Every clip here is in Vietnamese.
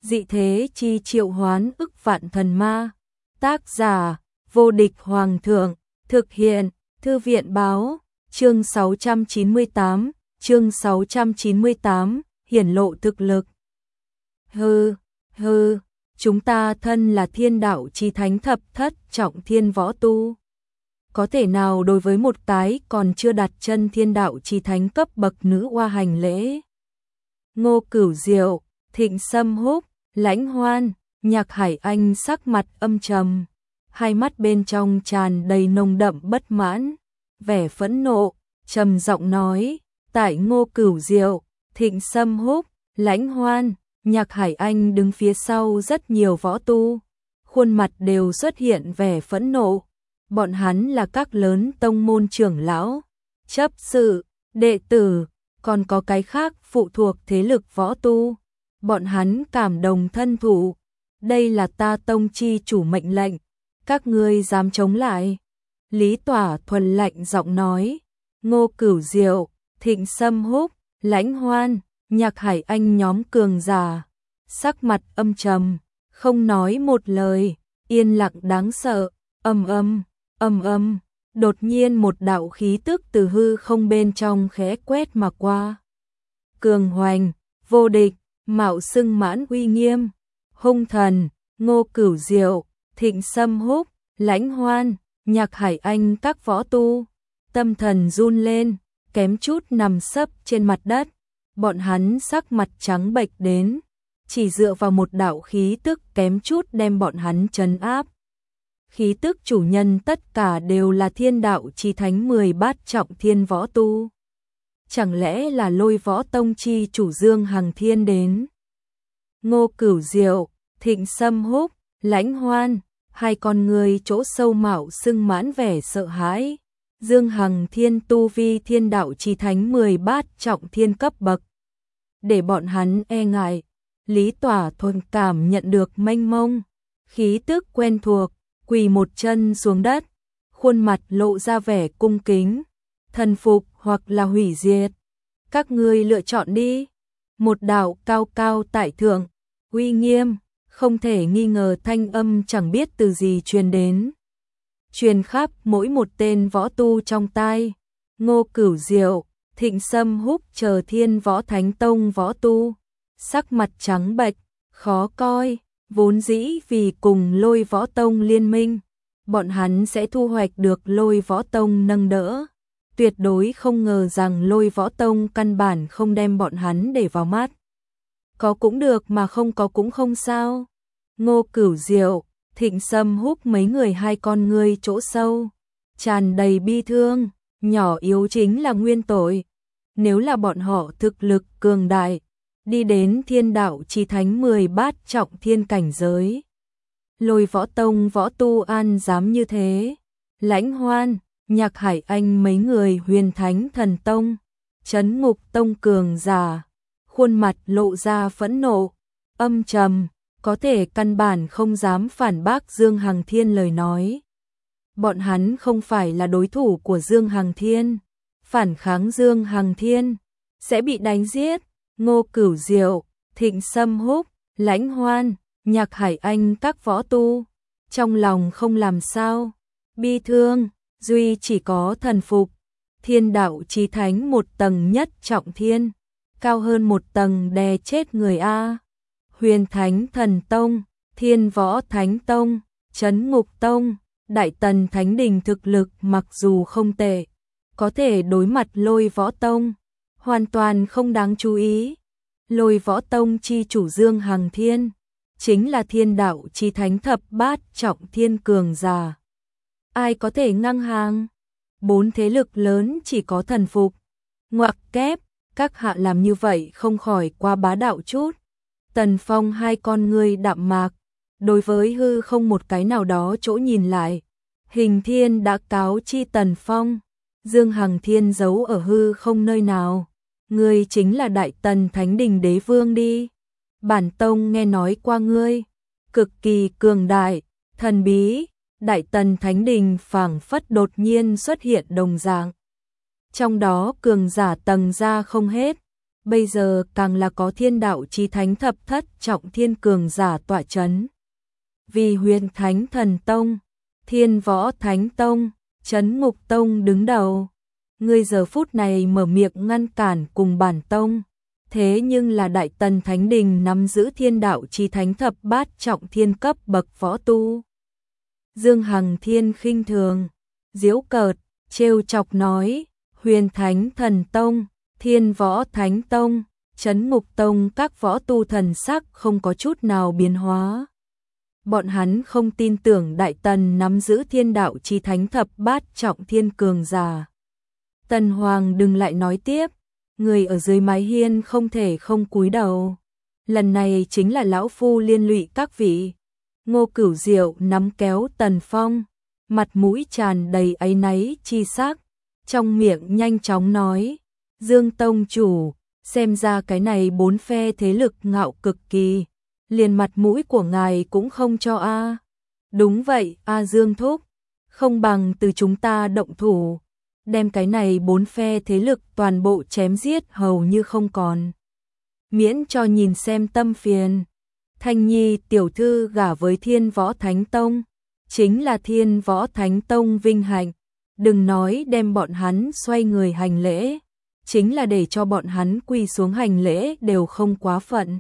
dị thế chi triệu hoán ức vạn thần ma. Tác giả, vô địch hoàng thượng, thực hiện, thư viện báo, chương 698, hiển lộ thực lực. Chúng ta thân là thiên đạo chi thánh thập thất trọng thiên võ tu. Có thể nào đối với một cái còn chưa đặt chân thiên đạo chi thánh cấp bậc nữ oa hành lễ? Ngô Cửu Diệu, Thịnh Sâm Húc, Lãnh Hoan, Nhạc Hải Anh sắc mặt âm trầm, hai mắt bên trong tràn đầy nồng đậm bất mãn, vẻ phẫn nộ, trầm giọng nói, tại Ngô Cửu Diệu, Thịnh Sâm Húc, Lãnh Hoan, Nhạc Hải Anh đứng phía sau rất nhiều võ tu, khuôn mặt đều xuất hiện vẻ phẫn nộ. Bọn hắn là các lớn tông môn trưởng lão, chấp sự, đệ tử, còn có cái khác phụ thuộc thế lực võ tu. Bọn hắn cảm đồng thân thủ. Đây là ta tông chi chủ mệnh lệnh, các ngươi dám chống lại? Lý Tỏa thuần lạnh giọng nói. Ngô Cửu Diệu, Thịnh Sâm Húc, Lãnh Hoan, Nhạc Hải Anh nhóm cường giả, sắc mặt âm trầm, không nói một lời, yên lặng đáng sợ. Đột nhiên một đạo khí tức từ hư không bên trong khẽ quét mà qua. Cường hoành, vô địch, mạo xưng mãn uy nghiêm, hung thần. Ngô Cửu Diệu, Thịnh Sâm Húc, Lãnh Hoan, Nhạc Hải Anh các võ tu, tâm thần run lên, kém chút nằm sấp trên mặt đất. Bọn hắn sắc mặt trắng bệch đến, chỉ dựa vào một đạo khí tức kém chút đem bọn hắn trấn áp. Khí tức chủ nhân tất cả đều là thiên đạo chi thánh 10 bát trọng thiên võ tu. Chẳng lẽ là Lôi Võ Tông chi chủ Dương Hằng Thiên đến? Ngô Cửu Diệu, Thịnh Sâm Húc, Lãnh Hoan, hai con người chỗ sâu mạo xưng mãn vẻ sợ hãi. Dương Hằng Thiên tu vi thiên đạo chi thánh 10 bát trọng thiên cấp bậc. Để bọn hắn e ngại, Lý Tỏa thuần cảm nhận được mênh mông, khí tức quen thuộc, quỳ một chân xuống đất, khuôn mặt lộ ra vẻ cung kính, thần phục hoặc là hủy diệt. Các ngươi lựa chọn đi. Một đạo cao cao tại thượng, uy nghiêm, không thể nghi ngờ thanh âm chẳng biết từ gì truyền đến. Truyền khắp mỗi một tên võ tu trong tai. Ngô Cửu Diệu, Thịnh Sâm Húc chờ Thiên Võ Thánh Tông võ tu, sắc mặt trắng bệch, khó coi. Vốn dĩ vì cùng Lôi Võ Tông liên minh, bọn hắn sẽ thu hoạch được Lôi Võ Tông nâng đỡ. Tuyệt đối không ngờ rằng Lôi Võ Tông căn bản không đem bọn hắn để vào mắt. Có cũng được mà không có cũng không sao. Ngô Cửu Diệu, Thịnh Sâm Húc mấy người hai con ngươi chỗ sâu, tràn đầy bi thương, nhỏ yếu chính là nguyên tội. Nếu là bọn họ thực lực cường đại, đi đến thiên đạo chi thánh 10 bát trọng thiên cảnh giới, Lôi Võ Tông võ tu an dám như thế. Lãnh Hoan, Nhạc Hải Anh mấy người Huyền Thánh Thần Tông, Trấn Ngục Tông cường giả, khuôn mặt lộ ra phẫn nộ, âm trầm, có thể căn bản không dám phản bác Dương Hằng Thiên lời nói. Bọn hắn không phải là đối thủ của Dương Hằng Thiên, phản kháng Dương Hằng Thiên sẽ bị đánh giết. Ngô Cửu Diệu, Thịnh Sâm Húc, Lãnh Hoan, Nhạc Hải Anh các võ tu, trong lòng không làm sao, bi thương, duy chỉ có thần phục. Thiên đạo chí thánh một tầng nhất trọng thiên, cao hơn một tầng đè chết người a. Huyền Thánh Thần Tông, Thiên Võ Thánh Tông, Trấn Ngục Tông, Đại Tần Thánh Đình thực lực mặc dù không tệ, có thể đối mặt Lôi Võ Tông, hoàn toàn không đáng chú ý. Lôi Võ Tông chi chủ Dương Hằng Thiên, chính là thiên đạo chi thánh thập bát trọng thiên cường giả. Ai có thể ngang hàng? 4 thế lực lớn chỉ có thần phục. Ngoặc kép, các hạ làm như vậy không khỏi quá bá đạo chút. Tần Phong hai con ngươi đạm mạc, đối với hư không một cái nào đó chỗ nhìn lại. Hình Thiên đã cáo chi Tần Phong, Dương Hằng Thiên giấu ở hư không nơi nào. Ngươi chính là Đại Tần Thánh Đình Đế Vương đi. Bản tông nghe nói qua ngươi, cực kỳ cường đại, thần bí. Đại Tần Thánh Đình phảng phất đột nhiên xuất hiện đồng dạng. Trong đó cường giả tầng ra không hết, bây giờ càng là có thiên đạo chí thánh thập thất trọng thiên cường giả tọa chấn. Vì Huyền Thánh Thần Tông, Thiên Võ Thánh Tông, Trấn Ngục Tông đứng đầu. Ngươi giờ phút này mở miệng ngăn cản cùng bản tông, thế nhưng là Đại Tần Thánh Đình nắm giữ thiên đạo chí thánh thập bát trọng thiên cấp bậc võ tu. Dương Hằng Thiên khinh thường, giễu cợt, trêu chọc nói, Huyền Thánh Thần Tông, Thiên Võ Thánh Tông, Trấn Ngục Tông các võ tu thần sắc không có chút nào biến hóa. Bọn hắn không tin tưởng Đại Tần nắm giữ thiên đạo chí thánh thập bát trọng thiên cường giả. Tần Hoàng đừng lại nói tiếp, người ở dưới mái hiên không thể không cúi đầu. Lần này chính là lão phu liên lụy các vị. Ngô Cửu Diệu nắm kéo Tần Phong, mặt mũi tràn đầy áy náy chi sắc, trong miệng nhanh chóng nói, Dương Tông chủ, xem ra cái này bốn phe thế lực ngạo cực kỳ, liền mặt mũi của ngài cũng không cho a. Đúng vậy, a Dương thúc, không bằng từ chúng ta động thủ, đem cái này bốn phe thế lực toàn bộ chém giết hầu như không còn. Miễn cho nhìn xem tâm phiền. Thanh Nhi tiểu thư gả với Thiên Võ Thánh Tông, chính là Thiên Võ Thánh Tông vinh hạnh, đừng nói đem bọn hắn xoay người hành lễ, chính là để cho bọn hắn quỳ xuống hành lễ đều không quá phận.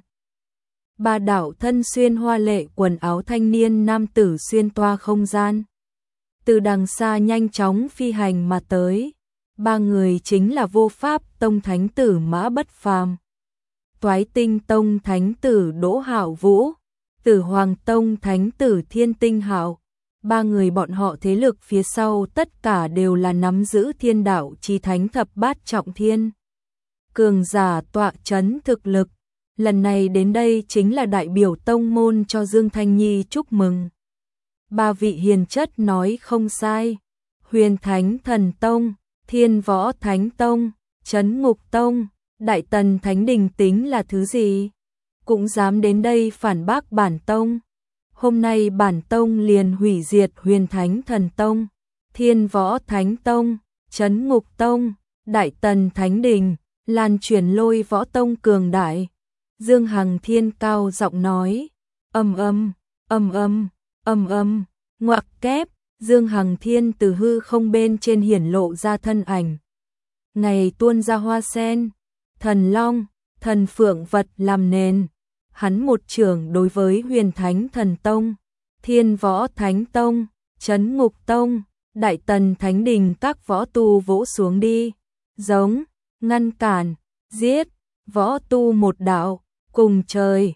Ba đạo thân xuyên hoa lệ quần áo thanh niên nam tử xuyên toa không gian, từ đằng xa nhanh chóng phi hành mà tới. Ba người chính là Vô Pháp Tông Thánh tử Mã Bất Phàm, Toái Tinh Tông Thánh tử Đỗ Hạo Vũ, Tử Hoàng Tông Thánh tử Thiên Tinh Hạo. Ba người bọn họ thế lực phía sau tất cả đều là nắm giữ thiên đạo chí thánh thập bát trọng thiên cường giả tọa chấn thực lực. Lần này đến đây chính là đại biểu tông môn cho Dương Thanh Nhi chúc mừng. Ba vị hiền chất nói không sai, Huyền Thánh Thần Tông, Thiên Võ Thánh Tông, Trấn Ngục Tông, Đại Tần Thánh Đình tính là thứ gì? Cũng dám đến đây phản bác bản tông. Hôm nay bản tông liền hủy diệt Huyền Thánh Thần Tông, Thiên Võ Thánh Tông, Trấn Ngục Tông, Đại Tần Thánh Đình, lan truyền lôi võ tông cường đại. Dương Hằng Thiên cao giọng nói, âm âm, âm âm, âm âm, ngoặc kép. Dương Hằng Thiên từ hư không bên trên hiển lộ ra thân ảnh. Ngày tuôn ra hoa sen, thần long, thần phượng vật làm nền. Hắn một chưởng đối với Huyền Thánh Thần Tông, Thiên Võ Thánh Tông, Trấn Ngục Tông, Đại Tần Thánh Đình các võ tu vỗ xuống đi. Giống, ngăn cản, giết, võ tu một đạo, cùng trời,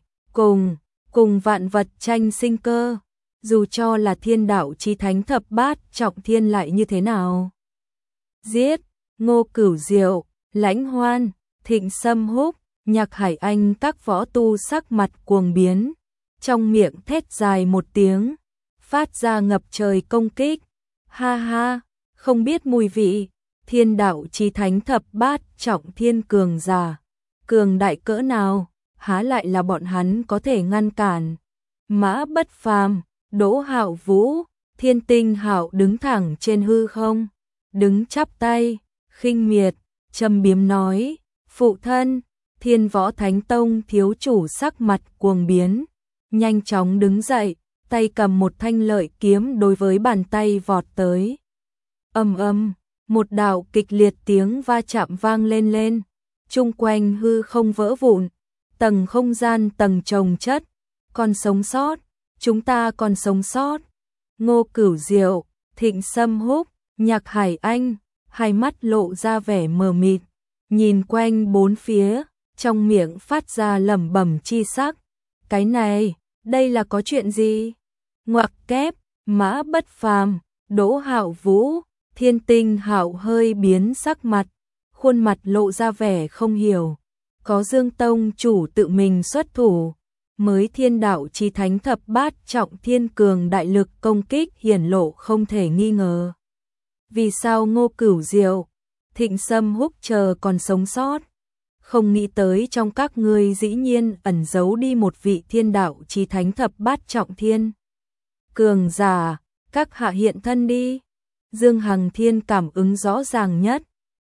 cùng vạn vật tranh sinh cơ. Dù cho là thiên đạo chí thánh thập bát trọng thiên lại như thế nào. Giết, Ngô Cửu Diệu, Lãnh Hoan, Thịnh Sâm Húc, Nhạc Hải Anh các võ tu sắc mặt cuồng biến, trong miệng thét dài một tiếng, phát ra ngập trời công kích. Ha ha, không biết mùi vị, thiên đạo chí thánh thập bát trọng thiên cường giả, cường đại cỡ nào, há lại là bọn hắn có thể ngăn cản. Mã Bất Phàm, Đỗ Hạo Vũ, Thiên Tinh Hạo đứng thẳng trên hư không, đứng chắp tay, khinh miệt, châm biếm nói, phụ thân. Thiên Võ Thánh Tông thiếu chủ sắc mặt cuồng biến, nhanh chóng đứng dậy, tay cầm một thanh lợi kiếm đối với bàn tay vọt tới. Ầm ầm, một đạo kịch liệt tiếng va chạm vang lên, chung quanh hư không vỡ vụn, tầng không gian tầng chồng chất, còn sống sót, chúng ta còn sống sót. Ngô Cửu Diệu, Thịnh Sâm Húc, Nhạc Hải Anh, hai mắt lộ ra vẻ mờ mịt, nhìn quanh bốn phía, trong miệng phát ra lẩm bẩm chi sắc. Cái này, đây là có chuyện gì? Ngoặc kép, Mã Bất Phàm, Đỗ Hạo Vũ, Thiên Tinh Hạo hơi biến sắc mặt, khuôn mặt lộ ra vẻ không hiểu. Có Dương Tông chủ tự mình xuất thủ, mới thiên đạo chí thánh thập bát trọng thiên cường đại lực công kích hiển lộ không thể nghi ngờ. Vì sao Ngô Cửu Diệu, Thịnh Sâm Húc chờ còn sống sót? Không nghĩ tới trong các ngươi dĩ nhiên ẩn giấu đi một vị thiên đạo chí thánh thập bát trọng thiên cường giả, các hạ hiện thân đi. Dương Hằng Thiên cảm ứng rõ ràng nhất,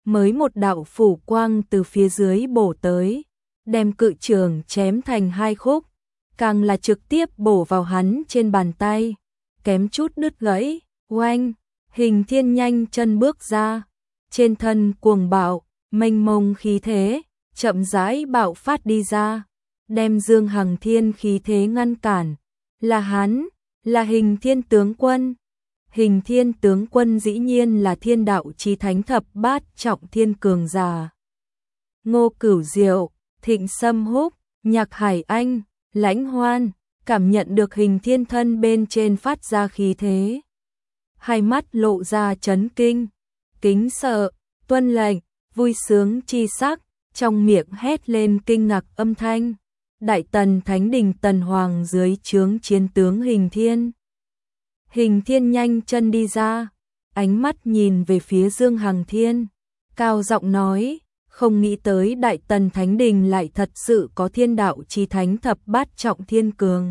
mới một đạo phủ quang từ phía dưới bổ tới, đem cự trường chém thành hai khúc, càng là trực tiếp bổ vào hắn trên bàn tay, kém chút đứt gãy. Oanh, Hình Thiên nhanh chân bước ra, trên thân cuồng bạo, mênh mông khí thế, chậm rãi bạo phát đi ra, đem Dương Hằng Thiên khí thế ngăn cản. Là hắn, là Hình Thiên tướng quân. Hình Thiên tướng quân dĩ nhiên là thiên đạo chí thánh thập bát trọng thiên cường giả. Ngô Cửu Diệu, Thịnh Sâm Húc, Nhạc Hải Anh, Lãnh Hoan, cảm nhận được Hình Thiên thân bên trên phát ra khí thế. Hai mắt lộ ra chấn kinh, kính sợ, tuân lệnh, vui sướng chi sắc, trong miệng hét lên kinh ngạc âm thanh. Đại Tần Thánh Đình Tần Hoàng dưới trướng chiến tướng Hình Thiên. Hình Thiên nhanh chân đi ra, ánh mắt nhìn về phía Dương Hằng Thiên, cao giọng nói, không nghĩ tới Đại Tần Thánh Đình lại thật sự có thiên đạo chí thánh thập bát trọng thiên cường.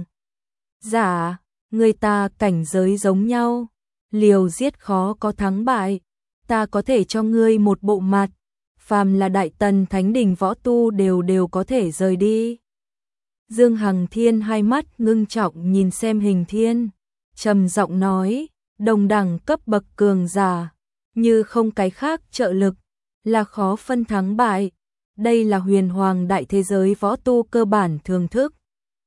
Giả, người ta cảnh giới giống nhau, liều giết khó có thắng bại, ta có thể cho ngươi một bộ mặt, phàm là Đại Tần Thánh Đình võ tu đều có thể rời đi. Dương Hằng Thiên hai mắt ngưng trọng nhìn xem Hình Thiên, trầm giọng nói, đồng đẳng cấp bậc cường giả, như không cái khác trợ lực, là khó phân thắng bại. Đây là huyền hoàng đại thế giới võ tu cơ bản thường thức.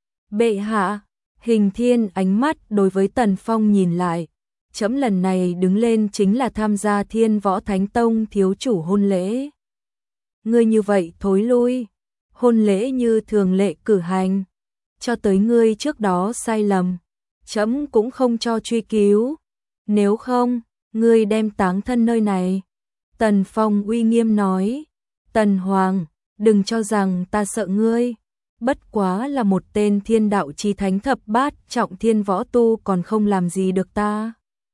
Bệ hạ, Hình Thiên ánh mắt đối với Tần Phong nhìn lại, chấm lần này đứng lên chính là tham gia Thiên Võ Thánh Tông thiếu chủ hôn lễ. Ngươi như vậy thối lui, hôn lễ như thường lệ cử hành, cho tới ngươi trước đó sai lầm, chấm cũng không cho truy cứu, nếu không, ngươi đem táng thân nơi này. Tần Phong uy nghiêm nói, Tần Hoàng, đừng cho rằng ta sợ ngươi, bất quá là một tên thiên đạo chí thánh thập bát trọng thiên võ tu còn không làm gì được ta.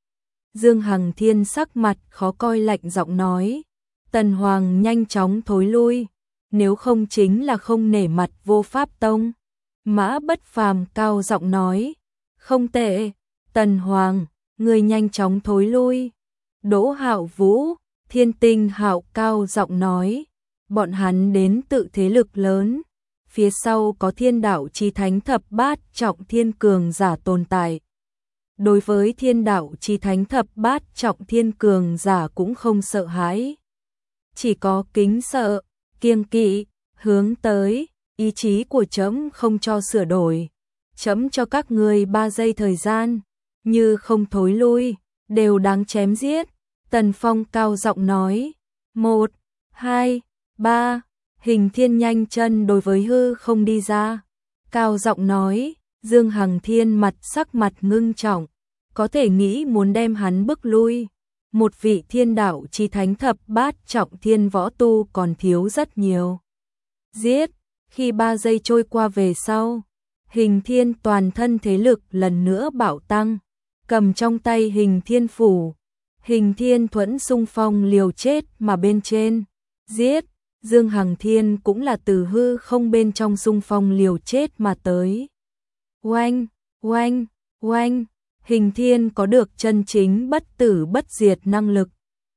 Dương Hằng Thiên sắc mặt khó coi lạnh giọng nói, Tần Hoàng nhanh chóng thối lui, nếu không chính là không nể mặt Vô Pháp Tông. Mã Bất Phàm cao giọng nói, không tệ, Tần Hoàng, người nhanh chóng thối lui. Đỗ Hạo Vũ, Thiên Tinh Hạo cao giọng nói, bọn hắn đến tự thế lực lớn, phía sau có thiên đạo chí thánh thập bát trọng thiên cường giả tồn tại. Đối với thiên đạo chí thánh thập bát trọng thiên cường giả cũng không sợ hãi, chỉ có kính sợ, kiêng kỵ, hướng tới, ý chí của chấm không cho sửa đổi. Chấm cho các ngươi 3 giây thời gian, như không thối lui, đều đáng chém giết. Tần Phong cao giọng nói, 1, 2, 3, Hình Thiên nhanh chân đối với hư không đi ra. Cao giọng nói, Dương Hằng Thiên sắc mặt ngưng trọng, có thể nghĩ muốn đem hắn bức lui. Một vị thiên đạo chí thánh thập bát trọng thiên võ tu còn thiếu rất nhiều. Giết, khi 3 giây trôi qua về sau, Hình Thiên toàn thân thế lực lần nữa bạo tăng, cầm trong tay Hình Thiên phủ, Hình Thiên thuẫn xung phong liều chết mà bên trên, giết. Dương Hằng Thiên cũng là từ hư không bên trong xung phong liều chết mà tới. Oanh, oanh, oanh, Hình Thiên có được chân chính bất tử bất diệt năng lực.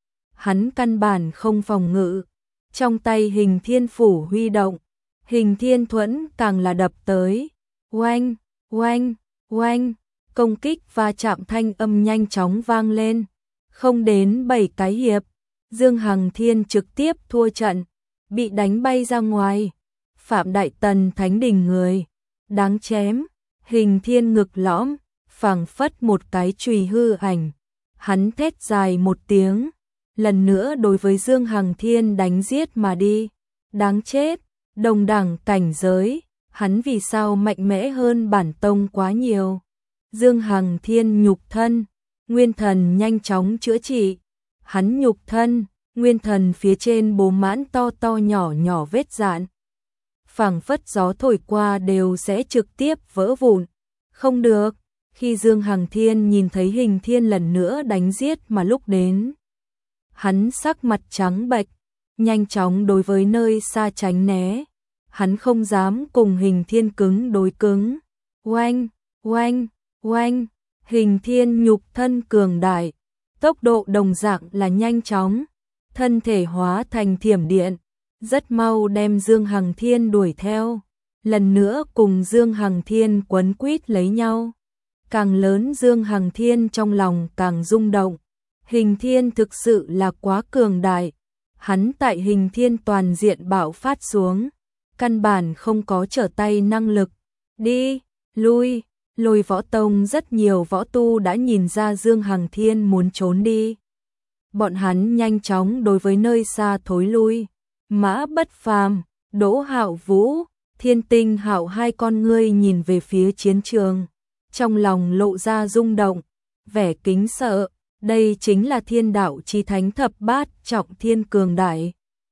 Hắn căn bản không phòng ngự, trong tay Hình Thiên phủ huy động, Hình Thiên thuẫn càng là đập tới. Oanh, oanh, oanh, công kích và chạm thanh âm nhanh chóng vang lên. Không đến 7 cái hiệp, Dương Hằng Thiên trực tiếp thua trận, bị đánh bay ra ngoài. Phạm Đại Tần Thánh Đình người, đáng chém. Hình Thiên ngực lõm, phảng phất một cái chùy hư ảnh. Hắn thét dài một tiếng, lần nữa đối với Dương Hằng Thiên đánh giết mà đi. Đáng chết, đồng đẳng cảnh giới, hắn vì sao mạnh mẽ hơn bản tông quá nhiều. Dương Hằng Thiên nhục thân, nguyên thần nhanh chóng chữa trị. Hắn nhục thân, nguyên thần phía trên bố mãn to to nhỏ nhỏ vết rạn, phảng phất gió thổi qua đều sẽ trực tiếp vỡ vụn. Không được, khi Dương Hằng Thiên nhìn thấy Hình Thiên lần nữa đánh giết mà lúc đến, hắn sắc mặt trắng bệch, nhanh chóng đối với nơi xa tránh né. Hắn không dám cùng Hình Thiên cứng đối cứng. Oanh, oanh, oanh, Hình Thiên nhục thân cường đại, tốc độ đồng dạng là nhanh chóng, thân thể hóa thành thiểm điện, rất mau đem Dương Hằng Thiên đuổi theo, lần nữa cùng Dương Hằng Thiên quấn quýt lấy nhau. Càng lớn Dương Hằng Thiên trong lòng càng rung động, Hình Thiên thực sự là quá cường đại, hắn tại Hình Thiên toàn diện bạo phát xuống, căn bản không có trở tay năng lực. Đi, lui, Lôi Võ Tông rất nhiều võ tu đã nhìn ra Dương Hằng Thiên muốn trốn đi. Bọn hắn nhanh chóng đối với nơi xa thối lui. Mã Bất Phàm, Đỗ Hạo Vũ, Thiên Tinh Hạo hai con ngươi nhìn về phía chiến trường, trong lòng lộ ra rung động, vẻ kính sợ, đây chính là Thiên Đạo Chí Thánh thập bát trọng thiên cường đại.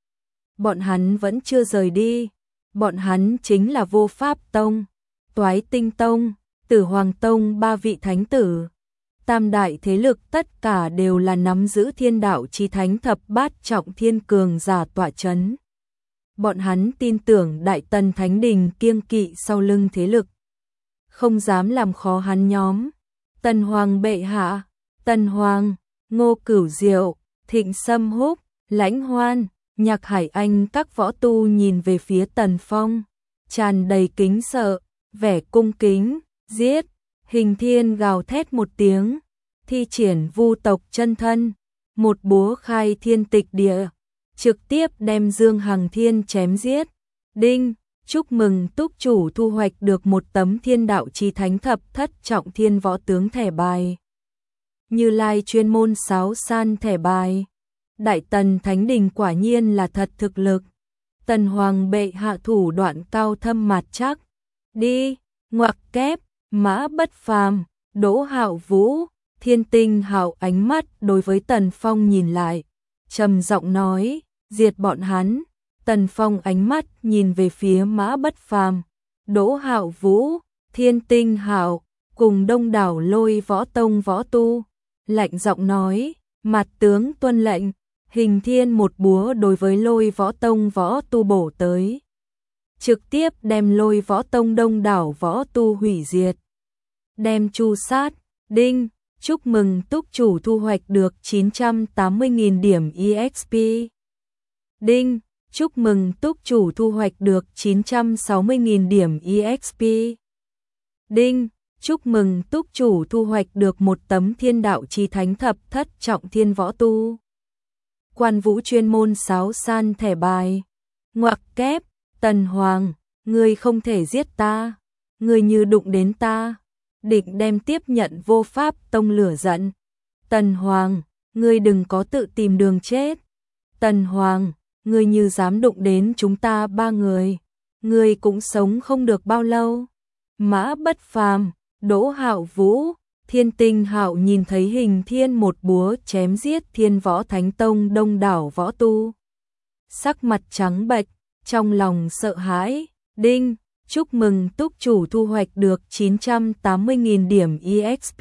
Bọn hắn vẫn chưa rời đi, bọn hắn chính là Vô Pháp Tông, Toái Tinh Tông, Tử Hoàng Tông ba vị thánh tử. Tam đại thế lực tất cả đều là nắm giữ Thiên Đạo Chí Thánh thập bát trọng thiên cường giả tọa chấn. Bọn hắn tin tưởng Đại Tần Thánh Đình kiêng kỵ sau lưng thế lực, không dám làm khó hắn nhóm. Tần Hoàng bệ hạ, Tần Hoàng, Ngô Cửu Diệu, Thịnh Sâm Húc, Lãnh Hoan, Nhạc Hải Anh các võ tu nhìn về phía Tần Phong, tràn đầy kính sợ, vẻ cung kính. Giết! Hình Thiên gào thét một tiếng, thi triển vu tộc chân thân, một búa khai thiên tịch địa, trực tiếp đem Dương Hằng Thiên chém giết. Đinh! Chúc mừng túc chủ thu hoạch được một tấm Thiên Đạo Chí Thánh thập thất trọng thiên võ tướng thẻ bài. Như Lai chuyên môn sáo san thẻ bài. Đại Tần Thánh Đình quả nhiên là thật thực lực. Tần Hoàng bệ hạ thủ đoạn cao thâm mạt chắc. Đi! Ngoặc kép! Mã Bất Phàm, Đỗ Hạo Vũ, Thiên Tinh Hạo ánh mắt đối với Tần Phong nhìn lại, trầm giọng nói, diệt bọn hắn. Tần Phong ánh mắt nhìn về phía Mã Bất Phàm, Đỗ Hạo Vũ, Thiên Tinh Hạo, cùng đông đảo Lôi Võ Tông võ tu, lạnh giọng nói, mặt tướng tuân lệnh. Hình Thiên một búa đối với Lôi Võ Tông võ tu bổ tới, trực tiếp đem Lôi Võ Tông đông đảo võ tu hủy diệt, đem tru sát. Đinh! Chúc mừng túc chủ thu hoạch được 980.000 điểm EXP. Đinh! Chúc mừng túc chủ thu hoạch được 960.000 điểm EXP. Đinh! Chúc mừng túc chủ thu hoạch được một tấm Thiên Đạo Chí Thánh thập thất trọng thiên võ tu. Quan Vũ chuyên môn sáo san thẻ bài. Ngoặc kép! Tần Hoàng, ngươi không thể giết ta, ngươi như đụng đến ta, định đem tiếp nhận Vô Pháp Tông lửa giận. Tần Hoàng, ngươi đừng có tự tìm đường chết. Tần Hoàng, ngươi như dám đụng đến chúng ta ba người, ngươi cũng sống không được bao lâu. Mã Bất Phàm, Đỗ Hạo Vũ, Thiên Tinh Hạo nhìn thấy Hình Thiên một búa chém giết Thiên Võ Thánh Tông đông đảo võ tu, sắc mặt trắng bệch, trong lòng sợ hãi. Đinh! Chúc mừng túc chủ thu hoạch được 980.000 điểm EXP.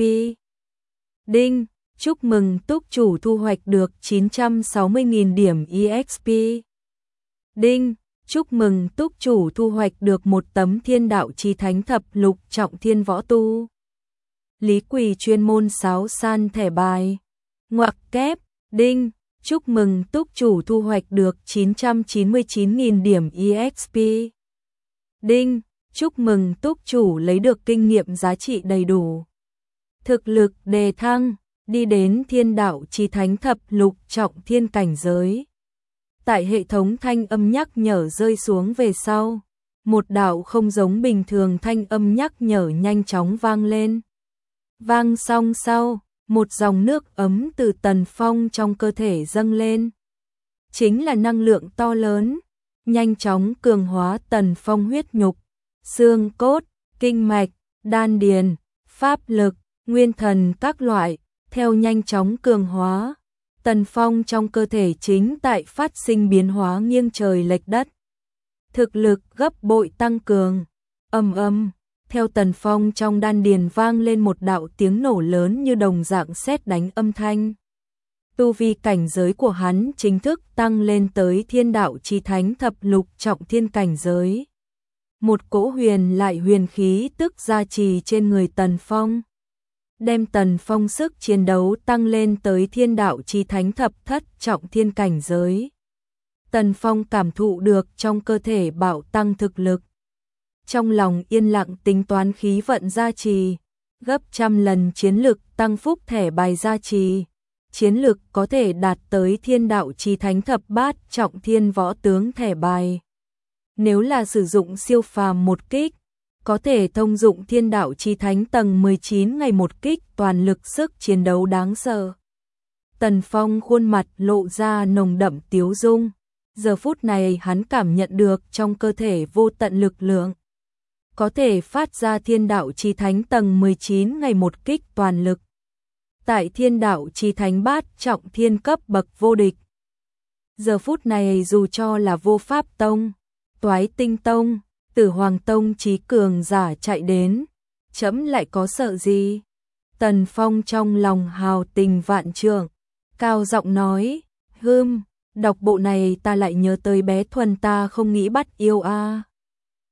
Đinh! Chúc mừng túc chủ thu hoạch được 960.000 điểm EXP. Đinh! Chúc mừng túc chủ thu hoạch được một tấm Thiên Đạo Chí Thánh thập lục trọng thiên võ tu. Lý Quỳ chuyên môn sáo san thẻ bài. Ngoặc kép! Đinh! Chúc mừng túc chủ thu hoạch được 999.000 điểm EXP. Đinh! Chúc mừng túc chủ lấy được kinh nghiệm giá trị đầy đủ. Thực lực đề thăng, đi đến Thiên Đạo Chí Thánh thập lục trọng thiên cảnh giới. Tại hệ thống thanh âm nhắc nhở rơi xuống về sau, một đạo không giống bình thường thanh âm nhắc nhở nhanh chóng vang lên. Vang xong sau, một dòng nước ấm từ Tần Phong trong cơ thể dâng lên. Chính là năng lượng to lớn, nhanh chóng cường hóa Tần Phong huyết nhục, xương cốt, kinh mạch, đan điền, pháp lực, nguyên thần các loại, theo nhanh chóng cường hóa. Tần Phong trong cơ thể chính tại phát sinh biến hóa nghiêng trời lệch đất. Thực lực gấp bội tăng cường. Ầm ầm, theo Tần Phong trong đan điền vang lên một đạo tiếng nổ lớn như đồng dạng sét đánh âm thanh. Tu vi cảnh giới của hắn chính thức tăng lên tới Thiên Đạo Chí Thánh thập lục trọng thiên cảnh giới. Một cỗ huyền lại huyền khí tức gia trì trên người Tần Phong. đem Tần Phong sức chiến đấu tăng lên tới thiên đạo chí thánh thập thất trọng thiên cảnh giới. Tần Phong cảm thụ được trong cơ thể bạo tăng thực lực. Trong lòng yên lặng tính toán khí vận gia trì, gấp trăm lần chiến lực tăng phúc thẻ bài gia trì. Chiến lực có thể đạt tới thiên đạo chí thánh thập bát trọng thiên võ tướng thẻ bài. Nếu là sử dụng siêu phàm một kích, có thể thông dụng thiên đạo chí thánh tầng 19 ngày một kích, toàn lực sức chiến đấu đáng sợ. Tần Phong khuôn mặt lộ ra nồng đậm tiếu dung. Giờ phút này hắn cảm nhận được trong cơ thể vô tận lực lượng. Có thể phát ra thiên đạo chí thánh tầng 19 ngày một kích toàn lực. Tại thiên đạo chí thánh bát trọng thiên cấp bậc vô địch. Giờ phút này dù cho là Vô Pháp Tông, Toái Tinh Tông, Tử Hoàng Tông chí cường giả chạy đến, chấm lại có sợ gì? Tần Phong trong lòng hào tình vạn trượng, cao giọng nói, đọc bộ này ta lại nhớ tới bé Thuần ta không nghĩ bắt yêu a.